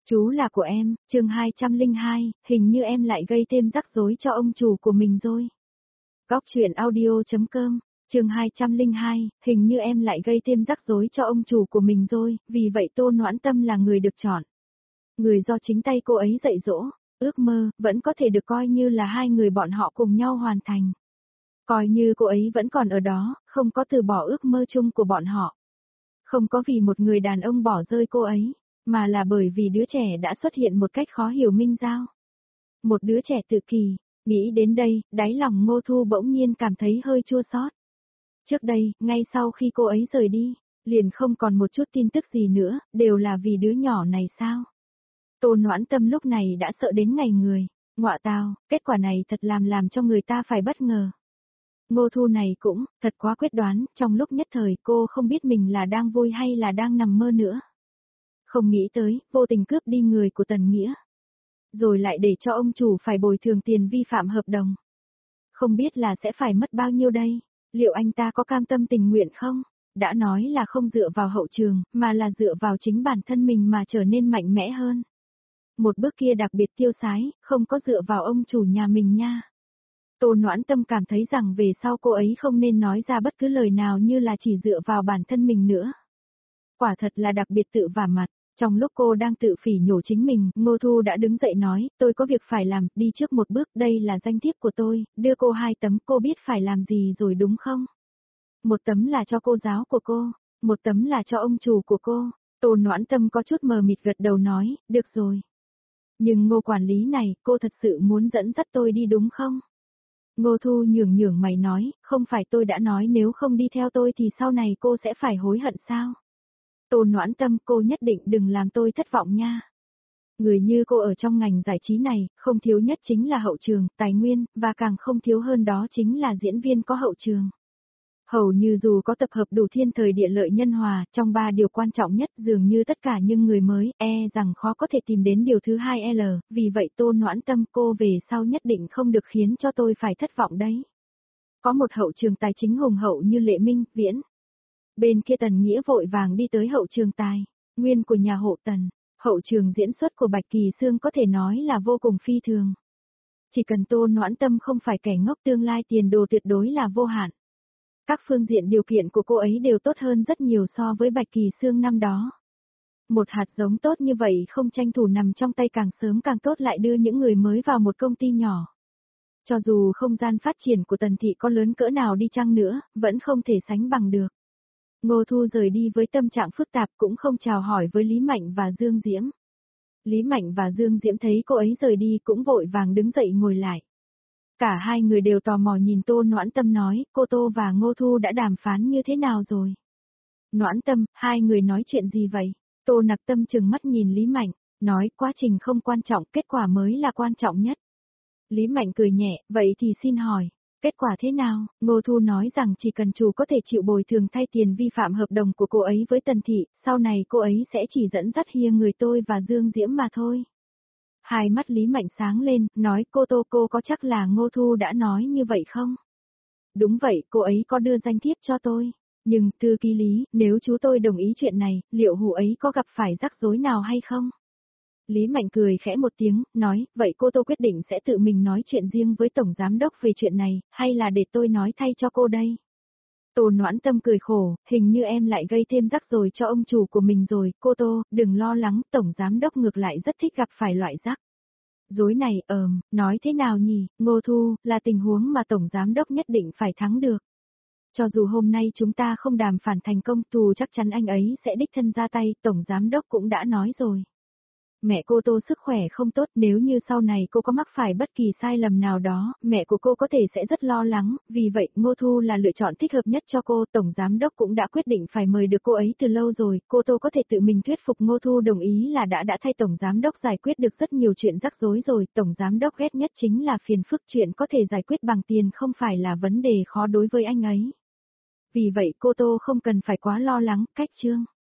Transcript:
Chú là của em, chương 202, hình như em lại gây thêm rắc rối cho ông chủ của mình rồi. Góc truyện audio.com, chương 202, hình như em lại gây thêm rắc rối cho ông chủ của mình rồi, vì vậy Tô Noãn Tâm là người được chọn. Người do chính tay cô ấy dạy dỗ, ước mơ, vẫn có thể được coi như là hai người bọn họ cùng nhau hoàn thành. Coi như cô ấy vẫn còn ở đó, không có từ bỏ ước mơ chung của bọn họ. Không có vì một người đàn ông bỏ rơi cô ấy, mà là bởi vì đứa trẻ đã xuất hiện một cách khó hiểu minh giao. Một đứa trẻ tự kỷ, nghĩ đến đây, đáy lòng Ngô Thu bỗng nhiên cảm thấy hơi chua xót. Trước đây, ngay sau khi cô ấy rời đi, liền không còn một chút tin tức gì nữa, đều là vì đứa nhỏ này sao? Tô Noãn Tâm lúc này đã sợ đến ngày người, ngọa tào, kết quả này thật làm cho người ta phải bất ngờ. Ngô Thu này cũng, thật quá quyết đoán, trong lúc nhất thời cô không biết mình là đang vui hay là đang nằm mơ nữa. Không nghĩ tới, vô tình cướp đi người của Tần Nghĩa. Rồi lại để cho ông chủ phải bồi thường tiền vi phạm hợp đồng. Không biết là sẽ phải mất bao nhiêu đây, liệu anh ta có cam tâm tình nguyện không? Đã nói là không dựa vào hậu trường, mà là dựa vào chính bản thân mình mà trở nên mạnh mẽ hơn. Một bước kia đặc biệt tiêu sái, không có dựa vào ông chủ nhà mình nha. Tô Noãn Tâm cảm thấy rằng về sau cô ấy không nên nói ra bất cứ lời nào như là chỉ dựa vào bản thân mình nữa. Quả thật là đặc biệt tự vả mặt, trong lúc cô đang tự phỉ nhổ chính mình, Ngô Thu đã đứng dậy nói, tôi có việc phải làm, đi trước một bước, đây là danh thiếp của tôi, đưa cô 2 tấm, cô biết phải làm gì rồi đúng không? Một tấm là cho cô giáo của cô, một tấm là cho ông chủ của cô. Tô Noãn Tâm có chút mờ mịt gật đầu nói, được rồi. Nhưng Ngô quản lý này, cô thật sự muốn dẫn dắt tôi đi đúng không? Ngô Thu nhường mày nói, không phải tôi đã nói nếu không đi theo tôi thì sau này cô sẽ phải hối hận sao? Tô Noãn Tâm, cô nhất định đừng làm tôi thất vọng nha. Người như cô ở trong ngành giải trí này, không thiếu nhất chính là hậu trường, tài nguyên, và càng không thiếu hơn đó chính là diễn viên có hậu trường. Hầu như dù có tập hợp đủ thiên thời địa lợi nhân hòa, trong 3 điều quan trọng nhất dường như tất cả những người mới, rằng khó có thể tìm đến điều thứ 2L, vì vậy Tô Noãn Tâm, cô về sau nhất định không được khiến cho tôi phải thất vọng đấy. Có một hậu trường tài chính hùng hậu như Lệ Minh, Viễn. Bên kia Tần Nghĩa vội vàng đi tới hậu trường tài nguyên của nhà hộ Tần. Hậu trường diễn xuất của Bạch Kỳ Sương có thể nói là vô cùng phi thường. Chỉ cần Tô Noãn Tâm không phải kẻ ngốc, tương lai tiền đồ tuyệt đối là vô hạn. Các phương diện điều kiện của cô ấy đều tốt hơn rất nhiều so với Bạch Kỳ Sương năm đó. Một hạt giống tốt như vậy không tranh thủ nằm trong tay càng sớm càng tốt, lại đưa những người mới vào một công ty nhỏ. Cho dù không gian phát triển của Tần Thị có lớn cỡ nào đi chăng nữa, vẫn không thể sánh bằng được. Ngô Thu rời đi với tâm trạng phức tạp, cũng không chào hỏi với Lý Mạnh và Dương Diễm. Lý Mạnh và Dương Diễm thấy cô ấy rời đi cũng vội vàng đứng dậy ngồi lại. Cả hai người đều tò mò nhìn Tô Noãn Tâm nói, cô Tô và Ngô Thu đã đàm phán như thế nào rồi? Noãn Tâm, hai người nói chuyện gì vậy? Tô Nặc Tâm trừng mắt nhìn Lý Mạnh, nói quá trình không quan trọng, kết quả mới là quan trọng nhất. Lý Mạnh cười nhẹ, vậy thì xin hỏi, kết quả thế nào? Ngô Thu nói rằng chỉ cần chủ có thể chịu bồi thường thay tiền vi phạm hợp đồng của cô ấy với Tần Thị, sau này cô ấy sẽ chỉ dẫn dắt hia người tôi và Dương Diễm mà thôi. Hai mắt Lý Mạnh sáng lên, nói cô Tô, cô có chắc là Ngô Thu đã nói như vậy không? Đúng vậy, cô ấy có đưa danh thiếp cho tôi. Nhưng, thư ký Lý, nếu chú tôi đồng ý chuyện này, liệu hù ấy có gặp phải rắc rối nào hay không? Lý Mạnh cười khẽ một tiếng, nói, vậy cô Tô quyết định sẽ tự mình nói chuyện riêng với Tổng Giám Đốc về chuyện này, hay là để tôi nói thay cho cô đây? Tô Noãn Tâm cười khổ, hình như em lại gây thêm rắc rối cho ông chủ của mình rồi, cô Tô, đừng lo lắng, Tổng Giám Đốc ngược lại rất thích gặp phải loại rắc rối này, nói thế nào nhỉ, Ngô Thu, là tình huống mà Tổng Giám Đốc nhất định phải thắng được. Cho dù hôm nay chúng ta không đàm phán thành công, dù chắc chắn anh ấy sẽ đích thân ra tay, Tổng Giám Đốc cũng đã nói rồi. Mẹ cô Tô sức khỏe không tốt, nếu như sau này cô có mắc phải bất kỳ sai lầm nào đó, mẹ của cô có thể sẽ rất lo lắng, vì vậy Ngô Thu là lựa chọn thích hợp nhất cho cô. Tổng Giám Đốc cũng đã quyết định phải mời được cô ấy từ lâu rồi, cô Tô có thể tự mình thuyết phục Ngô Thu đồng ý là đã thay Tổng Giám Đốc giải quyết được rất nhiều chuyện rắc rối rồi. Tổng Giám Đốc ghét nhất chính là phiền phức, chuyện có thể giải quyết bằng tiền không phải là vấn đề khó đối với anh ấy. Vì vậy cô Tô không cần phải quá lo lắng, cách chương.